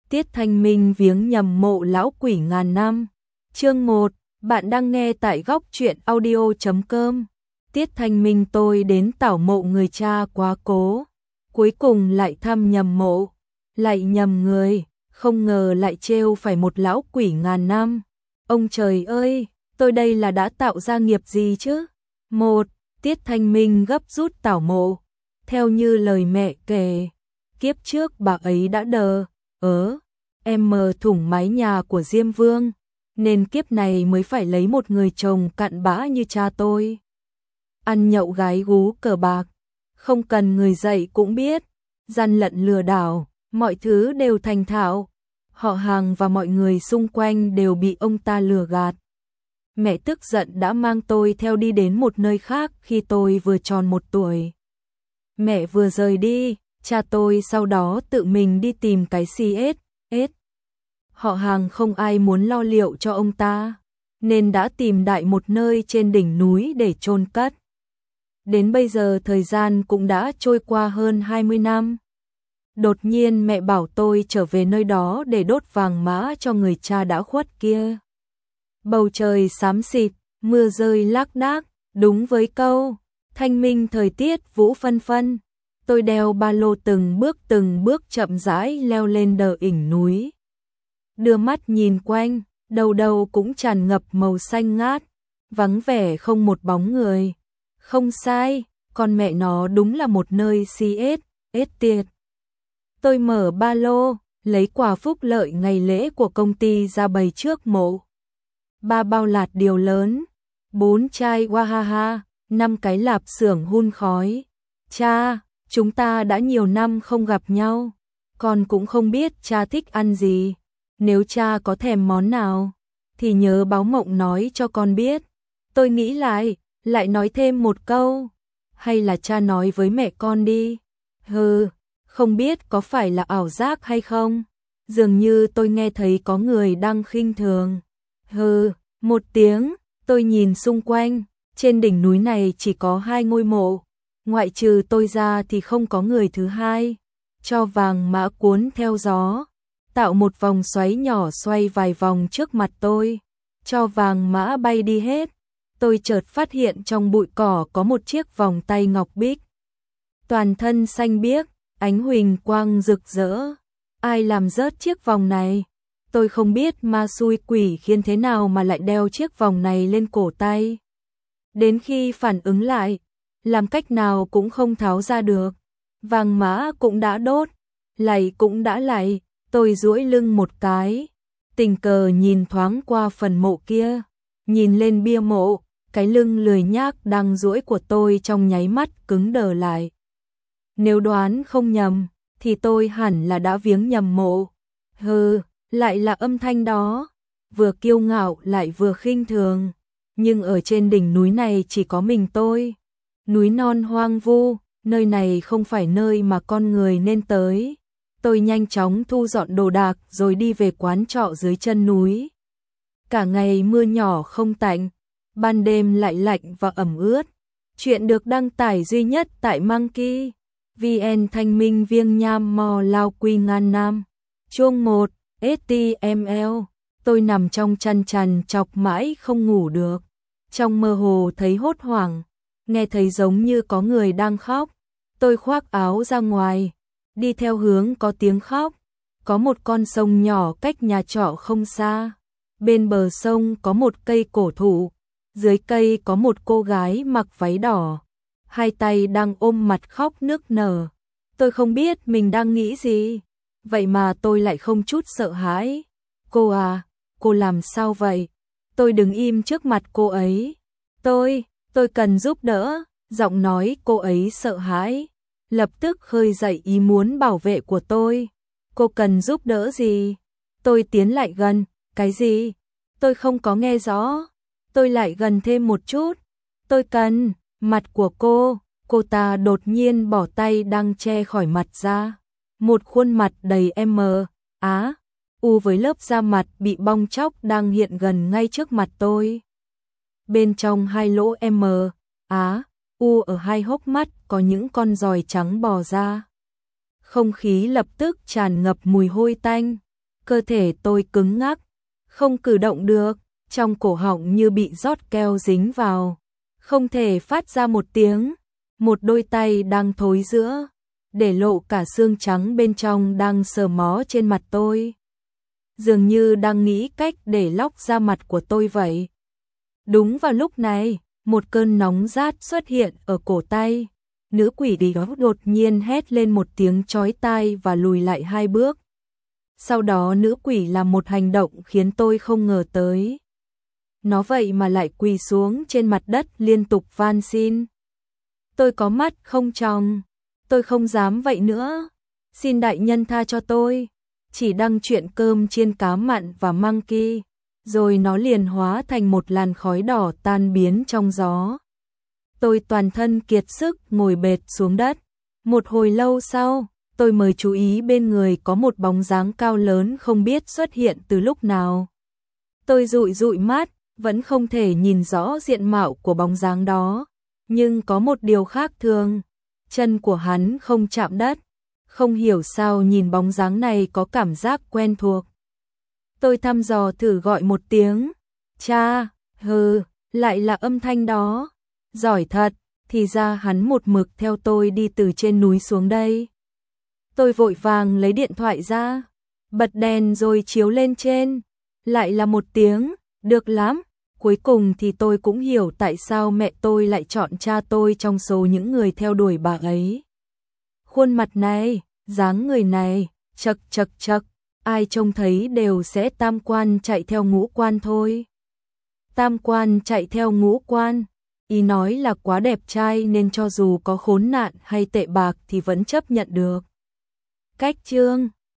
Tiết Thanh Minh viếng nhầm mộ lão quỷ ngàn năm. Chương 1, bạn đang nghe tại góc truyện audio.com. Tiết Thanh Minh tôi đến tảo mộ người cha quá cố. Cuối cùng lại thăm nhầm mộ, lại nhầm người, không ngờ lại trêu phải một lão quỷ ngàn năm. Ông trời ơi, tôi đây là đã tạo ra nghiệp gì chứ? Tiết Thanh Minh gấp rút tảo mộ. Theo như lời mẹ kể, kiếp trước bà ấy đã em mờ thủng mái nhà của Diêm Vương, nên kiếp này mới phải lấy một người chồng cặn bã như cha tôi. Ăn nhậu gái gú cờ bạc, không cần người dạy cũng biết, gian lận lừa đảo, mọi thứ đều thành thạo. Họ hàng và mọi người xung quanh đều bị ông ta lừa gạt. Mẹ tức giận đã mang tôi theo đi đến một nơi khác khi tôi vừa tròn 1 tuổi. Mẹ vừa rời đi, cha tôi sau đó tự mình đi tìm cái CS. Họ hàng không ai muốn lo liệu cho ông ta, nên đã tìm đại một nơi trên đỉnh núi để chôn cất. Đến bây giờ thời gian cũng đã trôi qua hơn 20 năm. Đột nhiên mẹ bảo tôi trở về nơi đó để đốt vàng mã cho người cha đã khuất kia. Bầu trời xám xịt, mưa rơi lác đác, đúng với câu Thanh Minh thời tiết vũ phân phân. Tôi đeo ba lô từng bước chậm rãi leo lên đỉnh núi. Đưa mắt nhìn quanh, đầu đầu cũng tràn ngập màu xanh ngát, vắng vẻ không một bóng người. Không sai, con mẹ nó đúng là một nơi CS tiệt. Tôi mở ba lô, lấy quà phúc lợi ngày lễ của công ty ra bày trước mộ. 3 bao lạt điều lớn, 4 chai Wahaha, 5 cái lạp xưởng hun khói. Cha, chúng ta đã nhiều năm không gặp nhau, con cũng không biết cha thích ăn gì. Nếu cha có thèm món nào, thì nhớ báo mộng nói cho con biết. Tôi nghĩ lại nói thêm một câu. Hay là cha nói với mẹ con đi. Không biết có phải là ảo giác hay không. Dường như tôi nghe thấy có người đang khinh thường. Một tiếng, tôi nhìn xung quanh. Trên đỉnh núi này chỉ có 2 ngôi mộ. Ngoại trừ tôi ra thì không có người thứ hai. Cho vàng mã cuốn theo gió, tạo một vòng xoáy nhỏ xoay vài vòng trước mặt tôi. Cho vàng mã bay đi hết. Tôi chợt phát hiện trong bụi cỏ có một chiếc vòng tay ngọc bích. Toàn thân xanh biếc, ánh huỳnh quang rực rỡ. Ai làm rớt chiếc vòng này? Tôi không biết ma xui quỷ khiến thế nào mà lại đeo chiếc vòng này lên cổ tay. Đến khi phản ứng lại, làm cách nào cũng không tháo ra được. Vàng mã cũng đã đốt, lạy cũng đã lạy, tôi duỗi lưng một cái. Tình cờ nhìn thoáng qua phần mộ kia, nhìn lên bia mộ, cái lưng lười nhác đang duỗi của tôi trong nháy mắt cứng đờ lại. Nếu đoán không nhầm, thì tôi hẳn là đã viếng nhầm mộ. Lại là âm thanh đó, vừa kiêu ngạo lại vừa khinh thường. Nhưng ở trên đỉnh núi này chỉ có mình tôi. Núi non hoang vu, nơi này không phải nơi mà con người nên tới. Tôi nhanh chóng thu dọn đồ đạc rồi đi về quán trọ dưới chân núi. Cả ngày mưa nhỏ không tạnh, ban đêm lại lạnh và ẩm ướt. Chuyện được đăng tải duy nhất tại Monkey VN. Thanh Minh viếng nham mò lao quy ngàn năm. Chương 1, HTML. Tôi nằm trong chăn chằn chọc mãi không ngủ được. Trong mơ hồ thấy hốt hoảng, nghe thấy giống như có người đang khóc. Tôi khoác áo ra ngoài, đi theo hướng có tiếng khóc. Có một con sông nhỏ cách nhà trọ không xa. Bên bờ sông có một cây cổ thụ, dưới cây có một cô gái mặc váy đỏ, 2 tay đang ôm mặt khóc nức nở. Tôi không biết mình đang nghĩ gì, vậy mà tôi lại không chút sợ hãi. Cô à, cô làm sao vậy? Tôi đứng im trước mặt cô ấy. Tôi cần giúp đỡ. Giọng nói cô ấy sợ hãi, lập tức khơi dậy ý muốn bảo vệ của tôi. Cô cần giúp đỡ gì? Tôi tiến lại gần. Cái gì? Tôi không có nghe rõ. Tôi lại gần thêm một chút. Tôi cần mặt của cô ta đột nhiên bỏ tay đang che khỏi mặt ra. Một khuôn mặt đầy u với lớp da mặt bị bong tróc đang hiện gần ngay trước mặt tôi. Bên trong 2 lỗ u ở 2 hốc mắt có những con giòi trắng bò ra. Không khí lập tức tràn ngập mùi hôi tanh. cơ thể tôi cứng ngắc, không cử động được, trong cổ họng như bị rót keo dính vào, không thể phát ra một tiếng. Một đôi tay đang thối rữa, để lộ cả xương trắng bên trong đang sờ mó trên mặt tôi. Dường như đang nghĩ cách để lóc da mặt của tôi vậy. Đúng vào lúc này, một cơn nóng rát xuất hiện ở cổ tay. Nữ quỷ đó đột nhiên hét lên một tiếng chói tai và lùi lại 2 bước. Sau đó nữ quỷ làm một hành động khiến tôi không ngờ tới. Nó vậy mà lại quỳ xuống trên mặt đất liên tục van xin. Tôi có mắt không tròng, tôi không dám vậy nữa. Xin đại nhân tha cho tôi. Chỉ đăng chuyện cơm chiên cá mặn và monkey, rồi nó liền hóa thành một làn khói đỏ tan biến trong gió. Tôi toàn thân kiệt sức ngồi bệt xuống đất. Một hồi lâu sau, tôi mới chú ý bên người có một bóng dáng cao lớn không biết xuất hiện từ lúc nào. Tôi dụi dụi mắt, vẫn không thể nhìn rõ diện mạo của bóng dáng đó, nhưng có một điều khác thường, chân của hắn không chạm đất. Không hiểu sao nhìn bóng dáng này có cảm giác quen thuộc. Tôi thăm dò thử gọi một tiếng, cha, lại là âm thanh đó. Giỏi thật, thì ra hắn một mực theo tôi đi từ trên núi xuống đây. Tôi vội vàng lấy điện thoại ra, bật đèn rồi chiếu lên trên. Lại là một tiếng, được lắm. Cuối cùng thì tôi cũng hiểu tại sao mẹ tôi lại chọn cha tôi trong số những người theo đuổi bà ấy. Khuôn mặt này, dáng người này, chật, ai trông thấy đều sẽ tam quan chạy theo ngũ quan thôi. Tam quan chạy theo ngũ quan, ý nói là quá đẹp trai nên cho dù có khốn nạn hay tệ bạc thì vẫn chấp nhận được. Cách chương